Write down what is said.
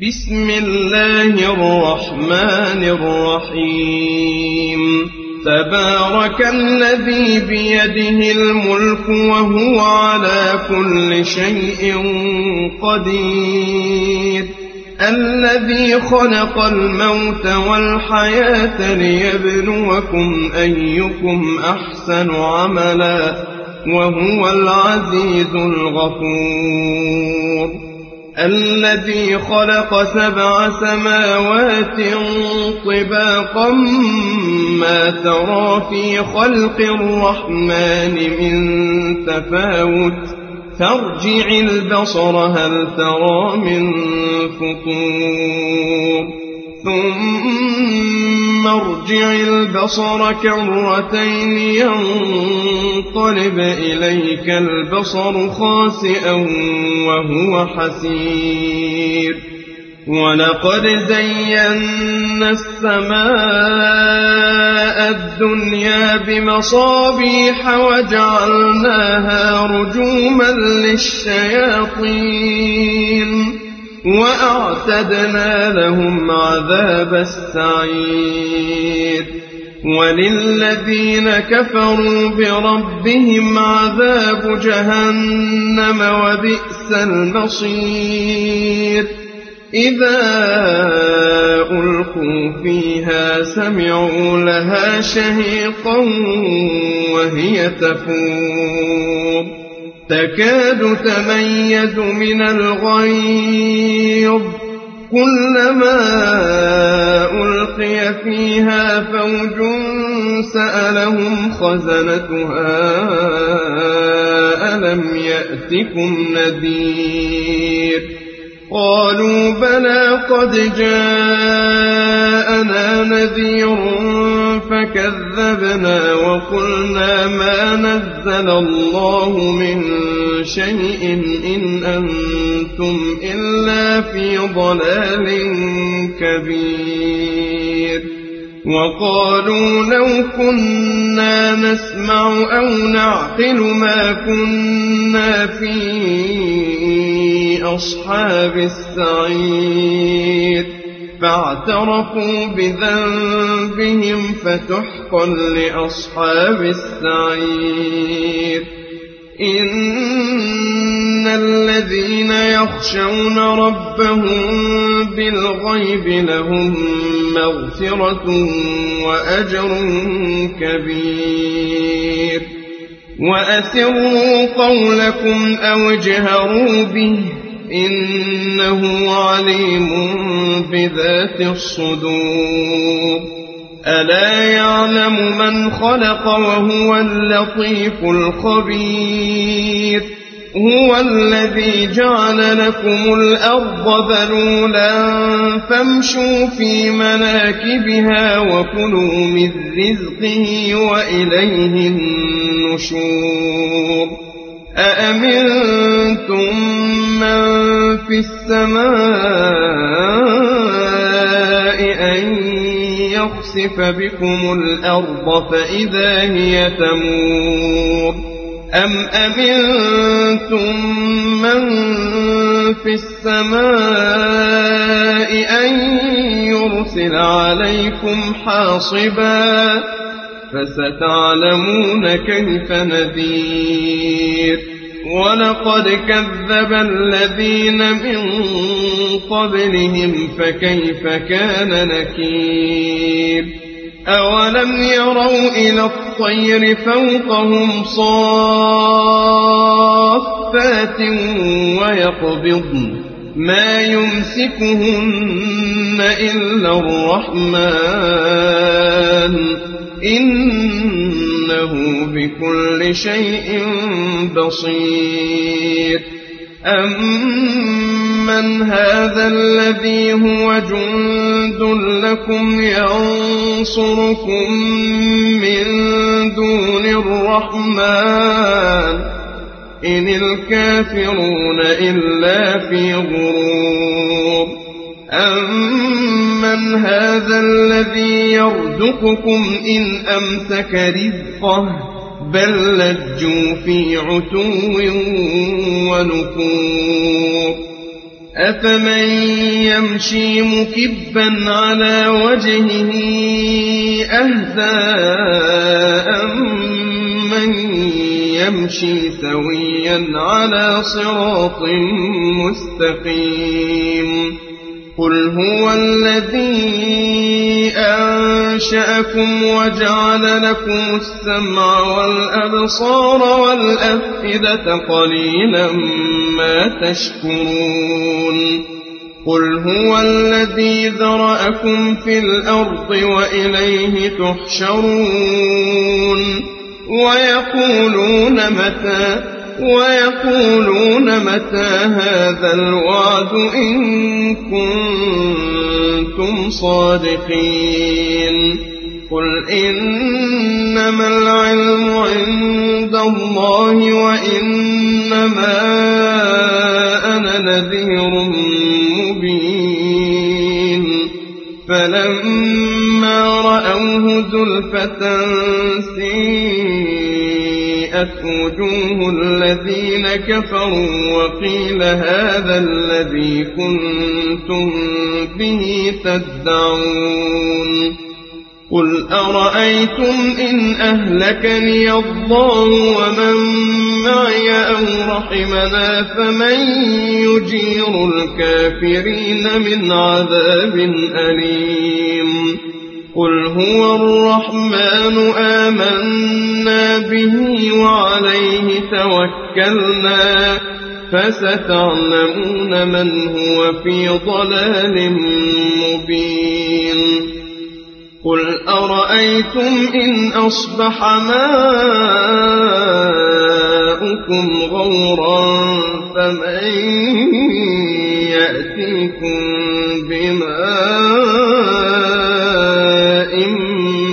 بسم الله الرحمن الرحيم تبارك الذي بيده الملك وهو على كل شيء قدير الذي خلق الموت والحياة ليبلوكم أيكم أحسن عملا وهو العزيز الغفور الذي خلق 7 سماوات طباقا ما ترى في خلق الرحمن من تفاوت فارجع البصر هل ترى من فطور ثم ارجع البصر كرتين ينقلب إليك البصر خاسئا وهو حسير ولقد زينا السماء الدنيا بمصابيح وجعلناها رجوما للشياطين وأعتدنا لهم عذاب السعير وللذين كفروا بربهم عذاب جهنم وبئس المصير إذا ألقوا فيها سمعوا لها شهيقا وهي تفور تكاد تميز من الغيظ كلما ألقي فيها فوج سألهم خزنتها ألم يأتكم نذير قالوا بلى قد جاءنا نذير فكذبنا وقلنا ما نزل الله من شيء إن أنتم إلا في ضلال كبير وقالوا لو كنا نسمع أو نعقل ما كنا في أصحاب السعير فاعترفوا بذنبهم فتحقا لأصحاب السعير إن الذين يخشون ربهم بالغيب لهم مغفرة وأجر كبير وأسروا قولكم أو اجهروا به إنه عليم بذات الصدور ألا يعلم من خلق وهو اللطيف الخبير هو الذي جعل لكم الأرض ذلولا فامشوا في مناكبها وكلوا من رزقه وإليه النشور أأمنتم من في السماء أن يخسف بكم الأرض فإذا هي تمور أم أمنتم من في السماء أن يرسل عليكم حاصبا فستعلمون كيف نذير ولقد كذب الذين من قبلهم فكيف كان نكير أولم يروا إلى الطير فوقهم صافات ويقبضن ما يمسكهن إلا الرحمن إنه بكل شيء بصير أمن هذا الذي هو جند لكم ينصركم من دون الرحمن إن الكافرون إلا في غرور أمن هذا الذي يرزقكم إن أمسك رزقه بل لجوا في عتو ونفور أفمن يمشي مكبا على وجهه أهدى أمن يمشي سويا على صراط مستقيم قل هو الذي أنشأكم وجعل لكم السمع والأبصار والأفئدة قليلا ما تشكرون قل هو الذي ذرأكم في الأرض وإليه تحشرون ويقولون متى هذا الوعد إن كنتم صادقين قل إنما العلم عند الله وإنما أنا نذير مبين فلما رأوه زلفة سيئت وجوه الذين كفروا وقيل هذا الذي كنتم به تدعون قل أرأيتم إن أهلكني الله ومن معي أو رحمنا فمن يجير الكافرين من عذاب أليم قل هو الرحمن آمنا به وعليه توكلنا فستعلمون من هو في ضلال مبين قل أرأيتم إن أصبح ماؤكم غورا فمن يأتيكم بماء